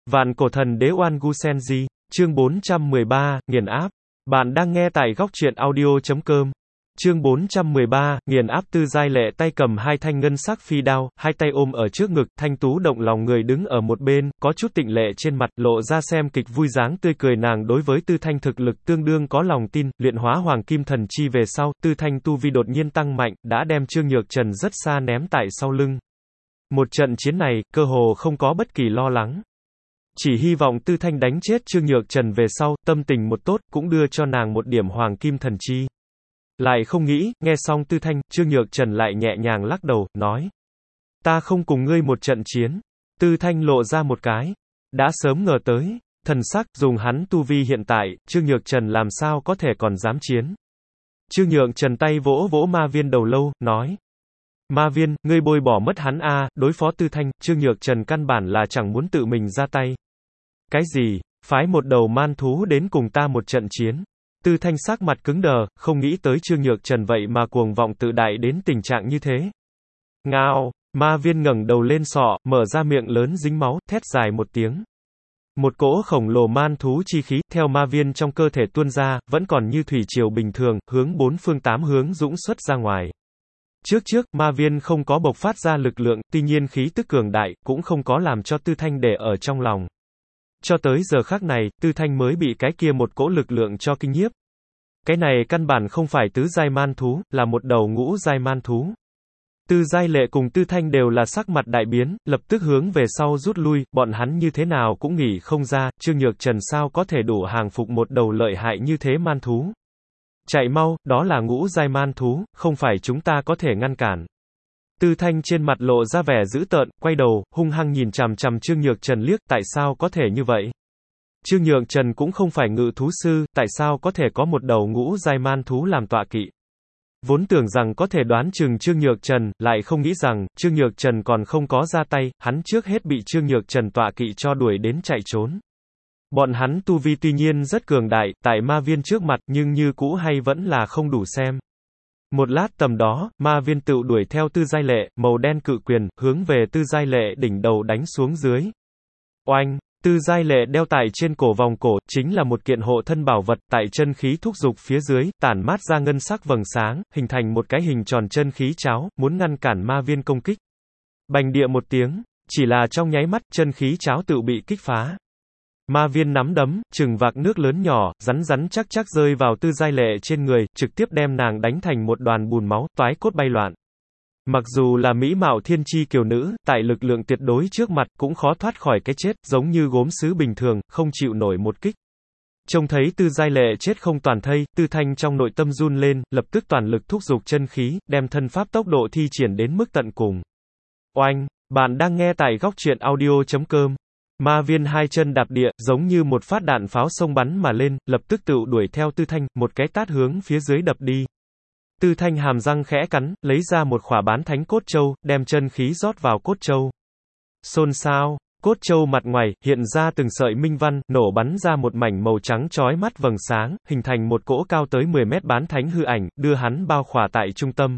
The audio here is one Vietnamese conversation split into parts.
Vạn cổ thần đế Oan Gu Senji, chương 413, nghiền áp. Bạn đang nghe tại góc truyện audio.com. Chương 413, nghiền áp. Tư Giai Lệ tay cầm hai thanh ngân sắc phi đao, hai tay ôm ở trước ngực, thanh tú động lòng người đứng ở một bên, có chút tịnh lệ trên mặt, lộ ra xem kịch vui dáng tươi cười. Nàng đối với Tư Thanh thực lực tương đương có lòng tin, luyện hóa hoàng kim thần chi về sau, Tư Thanh tu vi đột nhiên tăng mạnh, đã đem Trương Nhược Trần rất xa ném tại sau lưng. Một trận chiến này, cơ hồ không có bất kỳ lo lắng. Chỉ hy vọng Tư Thanh đánh chết Trương Nhược Trần về sau, tâm tình một tốt, cũng đưa cho nàng một điểm hoàng kim thần chi. Lại không nghĩ, nghe xong Tư Thanh, Trương Nhược Trần lại nhẹ nhàng lắc đầu, nói. Ta không cùng ngươi một trận chiến. Tư Thanh lộ ra một cái. Đã sớm ngờ tới. Thần sắc, dùng hắn tu vi hiện tại, Trương Nhược Trần làm sao có thể còn dám chiến. Trương Nhược Trần tay vỗ vỗ Ma Viên đầu lâu, nói. Ma Viên, ngươi bôi bỏ mất hắn a. Đối phó Tư Thanh, Trương Nhược Trần căn bản là chẳng muốn tự mình ra tay. Cái gì? Phái một đầu man thú đến cùng ta một trận chiến. Tư Thanh sắc mặt cứng đờ, không nghĩ tới Trương Nhược Trần vậy mà cuồng vọng tự đại đến tình trạng như thế. Ngao, Ma Viên ngẩng đầu lên sọ, mở ra miệng lớn dính máu, thét dài một tiếng. Một cỗ khổng lồ man thú chi khí, theo Ma Viên trong cơ thể tuôn ra, vẫn còn như thủy triều bình thường, hướng bốn phương tám hướng dũng xuất ra ngoài. Trước, Ma Viên không có bộc phát ra lực lượng, tuy nhiên khí tức cường đại, cũng không có làm cho Tư Thanh để ở trong lòng. Cho tới giờ khắc này, Tư Thanh mới bị cái kia một cỗ lực lượng cho kinh nhiếp. Cái này căn bản không phải tứ giai man thú, là một đầu ngũ giai man thú. Tư Giai Lệ cùng Tư Thanh đều là sắc mặt đại biến, lập tức hướng về sau rút lui, bọn hắn như thế nào cũng nghĩ không ra, Trương Nhược Trần sao có thể đủ hàng phục một đầu lợi hại như thế man thú. Chạy mau, đó là ngũ giai man thú, không phải chúng ta có thể ngăn cản. Tư Thanh trên mặt lộ ra vẻ dữ tợn, quay đầu, hung hăng nhìn chằm chằm Trương Nhược Trần liếc, tại sao có thể như vậy? Trương Nhược Trần cũng không phải ngự thú sư, tại sao có thể có một đầu ngũ giai man thú làm tọa kỵ? Vốn tưởng rằng có thể đoán chừng Trương Nhược Trần, lại không nghĩ rằng, Trương Nhược Trần còn không có ra tay, hắn trước hết bị Trương Nhược Trần tọa kỵ cho đuổi đến chạy trốn. Bọn hắn tu vi tuy nhiên rất cường đại, tại Ma Viên trước mặt, nhưng như cũ hay vẫn là không đủ xem. Một lát tầm đó, Ma Viên tự đuổi theo Tư Giai Lệ, màu đen cự quyền, hướng về Tư Giai Lệ đỉnh đầu đánh xuống dưới. Oanh! Tư Giai Lệ đeo tại trên cổ vòng cổ, chính là một kiện hộ thân bảo vật, tại chân khí thúc dục phía dưới, tản mát ra ngân sắc vầng sáng, hình thành một cái hình tròn chân khí cháo, muốn ngăn cản Ma Viên công kích. Bành địa một tiếng, chỉ là trong nháy mắt, chân khí cháo tự bị kích phá. Ma Viên nắm đấm, chừng vạc nước lớn nhỏ, rắn chắc rơi vào Tư Giai Lệ trên người, trực tiếp đem nàng đánh thành một đoàn bùn máu, toái cốt bay loạn. Mặc dù là mỹ mạo thiên chi kiều nữ, tại lực lượng tuyệt đối trước mặt, cũng khó thoát khỏi cái chết, giống như gốm sứ bình thường, không chịu nổi một kích. Trông thấy Tư Giai Lệ chết không toàn thây, Tư Thanh trong nội tâm run lên, lập tức toàn lực thúc giục chân khí, đem thân pháp tốc độ thi triển đến mức tận cùng. Oanh! Bạn đang nghe tại góc truyện audio.com. Ma Viên hai chân đạp địa, giống như một phát đạn pháo xông bắn mà lên, lập tức tự đuổi theo Tư Thanh, một cái tát hướng phía dưới đập đi. Tư Thanh hàm răng khẽ cắn, lấy ra một khỏa bán thánh cốt châu, đem chân khí rót vào cốt châu. Xôn xao, cốt châu mặt ngoài, hiện ra từng sợi minh văn, nổ bắn ra một mảnh màu trắng chói mắt vầng sáng, hình thành một cỗ cao tới 10 mét bán thánh hư ảnh, đưa hắn bao khỏa tại trung tâm.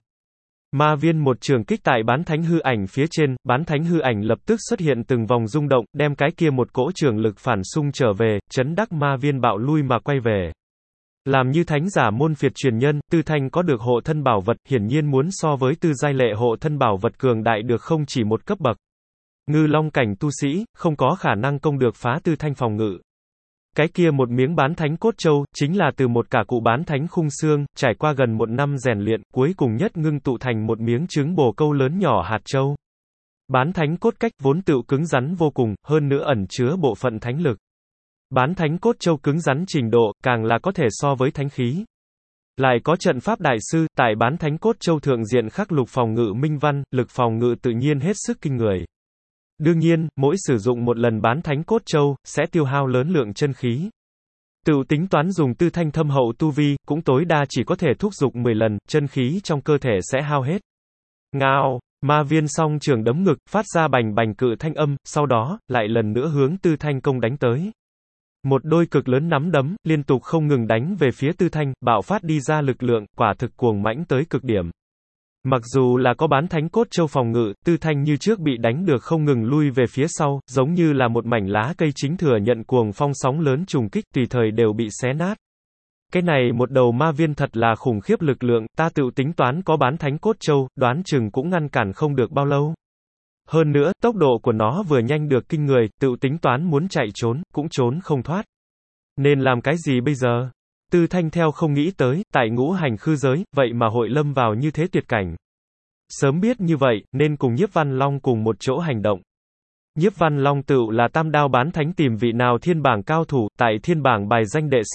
Ma Viên một trường kích tại bán thánh hư ảnh phía trên, bán thánh hư ảnh lập tức xuất hiện từng vòng rung động, đem cái kia một cỗ trường lực phản xung trở về, chấn đắc Ma Viên bạo lui mà quay về. Làm như thánh giả môn phiệt truyền nhân, Tư Thanh có được hộ thân bảo vật, hiển nhiên muốn so với Tư Giai Lệ hộ thân bảo vật cường đại được không chỉ một cấp bậc. Ngư long cảnh tu sĩ, không có khả năng công được phá Tư Thanh phòng ngự. Cái kia một miếng bán thánh cốt châu, chính là từ một cả cụ bán thánh khung xương, trải qua gần một năm rèn luyện, cuối cùng nhất ngưng tụ thành một miếng trứng bồ câu lớn nhỏ hạt châu. Bán thánh cốt cách vốn tựu cứng rắn vô cùng, hơn nữa ẩn chứa bộ phận thánh lực. Bán thánh cốt châu cứng rắn trình độ, càng là có thể so với thánh khí. Lại có trận pháp đại sư, tại bán thánh cốt châu thượng diện khắc lục phòng ngự minh văn, lực phòng ngự tự nhiên hết sức kinh người. Đương nhiên, mỗi sử dụng một lần bán thánh cốt châu, sẽ tiêu hao lớn lượng chân khí. Tự tính toán dùng Tư Thanh thâm hậu tu vi, cũng tối đa chỉ có thể thúc giục 10 lần, chân khí trong cơ thể sẽ hao hết. Ngao! Ma Viên song trường đấm ngực, phát ra bành bành cự thanh âm, sau đó, lại lần nữa hướng Tư Thanh công đánh tới. Một đôi cực lớn nắm đấm, liên tục không ngừng đánh về phía Tư Thanh, bạo phát đi ra lực lượng, quả thực cuồng mãnh tới cực điểm. Mặc dù là có bán thánh cốt châu phòng ngự, Tư Thanh như trước bị đánh được không ngừng lui về phía sau, giống như là một mảnh lá cây chính thừa nhận cuồng phong sóng lớn trùng kích, tùy thời đều bị xé nát. Cái này một đầu ma viên thật là khủng khiếp lực lượng, ta tự tính toán có bán thánh cốt châu, đoán chừng cũng ngăn cản không được bao lâu. Hơn nữa, tốc độ của nó vừa nhanh được kinh người, tự tính toán muốn chạy trốn, cũng trốn không thoát. Nên làm cái gì bây giờ? Tư Thanh theo không nghĩ tới, tại ngũ hành khư giới, vậy mà hội lâm vào như thế tuyệt cảnh. Sớm biết như vậy, nên cùng Nhiếp Văn Long cùng một chỗ hành động. Nhiếp Văn Long tựu là tam đao bán thánh tìm vị nào thiên bảng cao thủ, tại thiên bảng bài danh đệ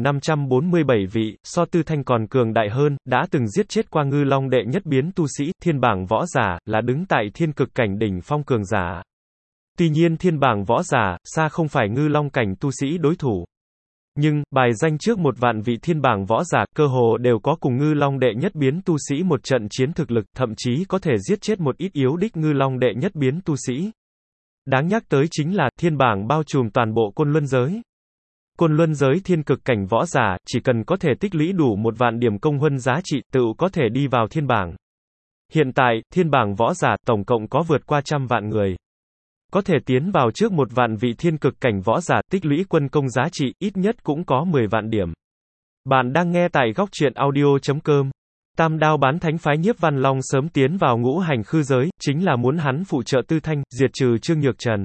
6547 vị, so Tư Thanh còn cường đại hơn, đã từng giết chết qua Ngư Long đệ nhất biến tu sĩ, thiên bảng võ giả, là đứng tại thiên cực cảnh đỉnh phong cường giả. Tuy nhiên thiên bảng võ giả, xa không phải Ngư Long cảnh tu sĩ đối thủ. Nhưng, bài danh trước 1.000 vị thiên bảng võ giả, cơ hồ đều có cùng Ngư Long đệ nhất biến tu sĩ một trận chiến thực lực, thậm chí có thể giết chết một ít yếu đích Ngư Long đệ nhất biến tu sĩ. Đáng nhắc tới chính là, thiên bảng bao trùm toàn bộ Côn Luân giới. Côn Luân giới thiên cực cảnh võ giả, chỉ cần có thể tích lũy đủ 1.000 điểm công huân giá trị, tự có thể đi vào thiên bảng. Hiện tại, thiên bảng võ giả, tổng cộng có vượt qua 100.000 người. Có thể tiến vào trước 1.000 vị thiên cực cảnh võ giả, tích lũy quân công giá trị, ít nhất cũng có 10.000 điểm. Bạn đang nghe tại góc truyện audio.com. Tam đao bán thánh phái Nhiếp Văn Long sớm tiến vào ngũ hành khư giới, chính là muốn hắn phụ trợ Tư Thanh, diệt trừ Trương Nhược Trần.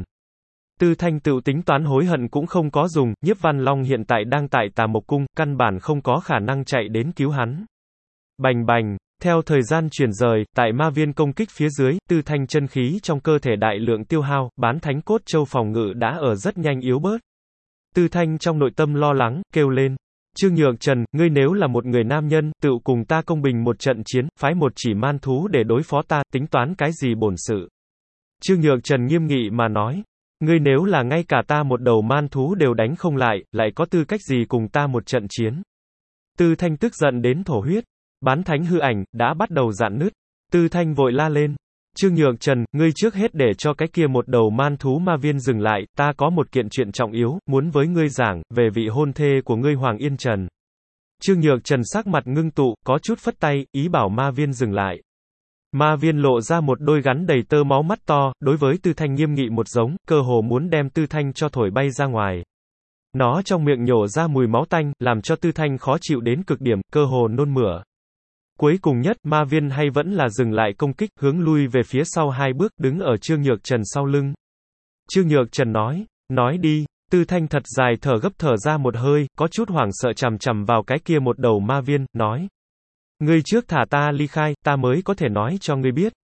Tư Thanh tự tính toán hối hận cũng không có dùng, Nhiếp Văn Long hiện tại đang tại Tà Mộc Cung, căn bản không có khả năng chạy đến cứu hắn. Bành bành, theo thời gian chuyển rời, tại ma viên công kích phía dưới, Tư Thanh chân khí trong cơ thể đại lượng tiêu hao, bán thánh cốt châu phòng ngự đã ở rất nhanh yếu bớt. Tư Thanh trong nội tâm lo lắng, kêu lên. Trương Nhược Trần, ngươi nếu là một người nam nhân, tự cùng ta công bình một trận chiến, phái một chỉ man thú để đối phó ta, tính toán cái gì bổn sự. Trương Nhược Trần nghiêm nghị mà nói, ngươi nếu là ngay cả ta một đầu man thú đều đánh không lại, lại có tư cách gì cùng ta một trận chiến. Tư Thanh tức giận đến thổ huyết, bán thánh hư ảnh, đã bắt đầu rạn nứt. Tư Thanh vội la lên. Trương Nhược Trần, ngươi trước hết để cho cái kia một đầu man thú ma viên dừng lại, ta có một kiện chuyện trọng yếu, muốn với ngươi giảng, về vị hôn thê của ngươi Hoàng Yên Trần. Trương Nhược Trần sắc mặt ngưng tụ, có chút phất tay, ý bảo ma viên dừng lại. Ma viên lộ ra một đôi gắn đầy tơ máu mắt to, đối với Tư Thanh nghiêm nghị một giống, cơ hồ muốn đem Tư Thanh cho thổi bay ra ngoài. Nó trong miệng nhổ ra mùi máu tanh, làm cho Tư Thanh khó chịu đến cực điểm, cơ hồ nôn mửa. Cuối cùng nhất, ma viên hay vẫn là dừng lại công kích, hướng lui về phía sau 2 bước, đứng ở Trương Nhược Trần sau lưng. Trương Nhược Trần nói đi. Tư Thanh thật dài thở ra một hơi, có chút hoảng sợ chằm chằm vào cái kia một đầu ma viên, nói. Ngươi trước thả ta ly khai, ta mới có thể nói cho ngươi biết.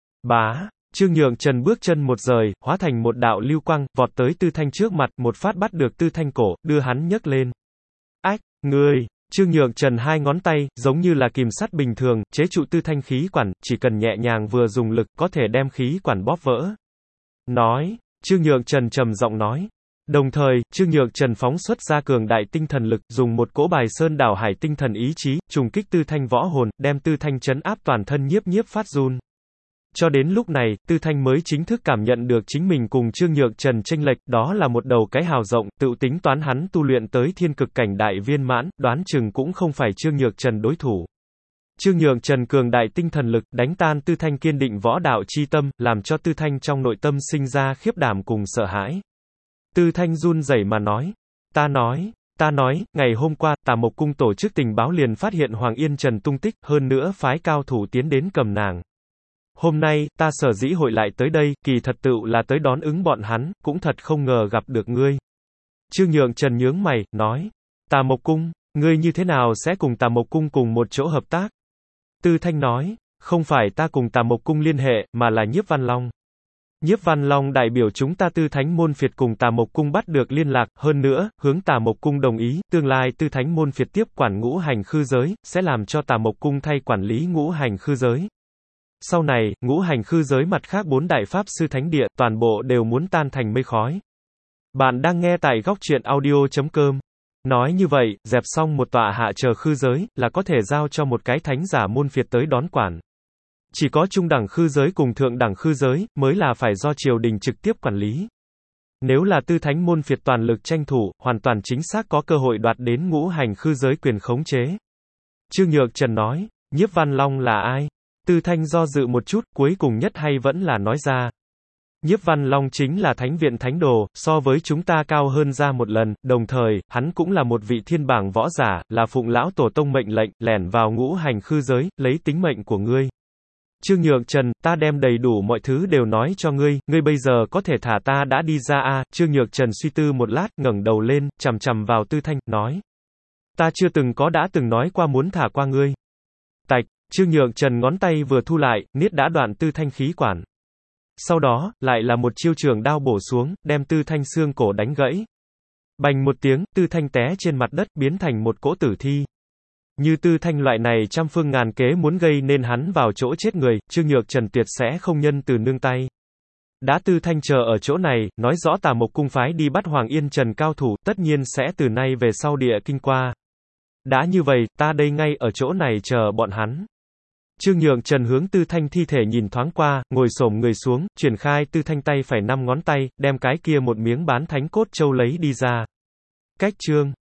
Bá, Trương Nhược Trần bước chân một rời, hóa thành một đạo lưu quang, vọt tới Tư Thanh trước mặt, một phát bắt được Tư Thanh cổ, đưa hắn nhấc lên. Ách, ngươi! Trương Nhược Trần 2 ngón tay, giống như là kìm sắt bình thường, chế trụ Tư Thanh khí quản, chỉ cần nhẹ nhàng vừa dùng lực, có thể đem khí quản bóp vỡ. Trương Nhược Trần trầm giọng nói. Đồng thời, Trương Nhược Trần phóng xuất ra cường đại tinh thần lực, dùng một cỗ bài sơn đảo hải tinh thần ý chí, trùng kích Tư Thanh võ hồn, đem Tư Thanh trấn áp toàn thân nhiếp phát run. Cho đến lúc này, Tư Thanh mới chính thức cảm nhận được chính mình cùng Trương Nhược Trần chênh lệch, đó là một đầu cái hào rộng, tự tính toán hắn tu luyện tới thiên cực cảnh đại viên mãn, đoán chừng cũng không phải Trương Nhược Trần đối thủ. Trương Nhược Trần cường đại tinh thần lực, đánh tan Tư Thanh kiên định võ đạo chi tâm, làm cho Tư Thanh trong nội tâm sinh ra khiếp đảm cùng sợ hãi. Tư Thanh run rẩy mà nói, ta nói, ngày hôm qua, Tà Mộc Cung tổ chức tình báo liền phát hiện Hoàng Yên Trần tung tích, hơn nữa phái cao thủ tiến đến cầm nàng. Hôm nay, ta sở dĩ hội lại tới đây, kỳ thật tựu là tới đón ứng bọn hắn, cũng thật không ngờ gặp được ngươi. Trương Nhược Trần nhướng mày, nói, Tà Mộc Cung, ngươi như thế nào sẽ cùng Tà Mộc Cung cùng một chỗ hợp tác? Tư Thanh nói, không phải ta cùng Tà Mộc Cung liên hệ, mà là Nhiếp Văn Long. Nhiếp Văn Long đại biểu chúng ta Tư Thánh môn phiệt cùng Tà Mộc Cung bắt được liên lạc, hơn nữa, hướng Tà Mộc Cung đồng ý, tương lai Tư Thánh môn phiệt tiếp quản ngũ hành khư giới, sẽ làm cho Tà Mộc Cung thay quản lý ngũ hành khư giới. Sau này, ngũ hành khư giới mặt khác 4 đại pháp sư thánh địa, toàn bộ đều muốn tan thành mây khói. Bạn đang nghe tại góc truyện audio.com. Nói như vậy, dẹp xong một tọa hạ chờ khư giới, là có thể giao cho một cái thánh giả môn phiệt tới đón quản. Chỉ có trung đẳng khư giới cùng thượng đẳng khư giới, mới là phải do triều đình trực tiếp quản lý. Nếu là Tư Thánh môn phiệt toàn lực tranh thủ, hoàn toàn chính xác có cơ hội đoạt đến ngũ hành khư giới quyền khống chế. Trương Nhược Trần nói, Nhiếp Văn Long là ai? Tư Thanh do dự một chút, cuối cùng nhất hay vẫn là nói ra. Nhiếp Văn Long chính là thánh viện thánh đồ, so với chúng ta cao hơn ra một lần, đồng thời, hắn cũng là một vị thiên bảng võ giả, là phụng lão tổ tông mệnh lệnh, lẻn vào ngũ hành khư giới, lấy tính mệnh của ngươi. Trương Nhược Trần, ta đem đầy đủ mọi thứ đều nói cho ngươi, ngươi bây giờ có thể thả ta đã đi ra à, Trương Nhược Trần suy tư một lát, ngẩng đầu lên, chằm chằm vào Tư Thanh, nói. Ta chưa từng đã từng nói qua muốn thả qua ngươi. Tạch, Trương Nhược Trần ngón tay vừa thu lại, niết đã đoạn Tư Thanh khí quản. Sau đó, lại là một chiêu trường đao bổ xuống, đem Tư Thanh xương cổ đánh gãy. Bành một tiếng, Tư Thanh té trên mặt đất, biến thành một cỗ tử thi. Như Tư Thanh loại này trăm phương ngàn kế muốn gây nên hắn vào chỗ chết người, Trương Nhược Trần tuyệt sẽ không nhân từ nương tay. Đã Tư Thanh chờ ở chỗ này, nói rõ Tà Mộc cung phái đi bắt Hoàng Yên Trần cao thủ, tất nhiên sẽ từ nay về sau địa kinh qua. Đã như vậy, ta đây ngay ở chỗ này chờ bọn hắn. Trương Nhược Trần hướng Tư Thanh thi thể nhìn thoáng qua, ngồi xổm người xuống, triển khai Tư Thanh tay phải 5 ngón tay, đem cái kia một miếng bán thánh cốt châu lấy đi ra. Cách chương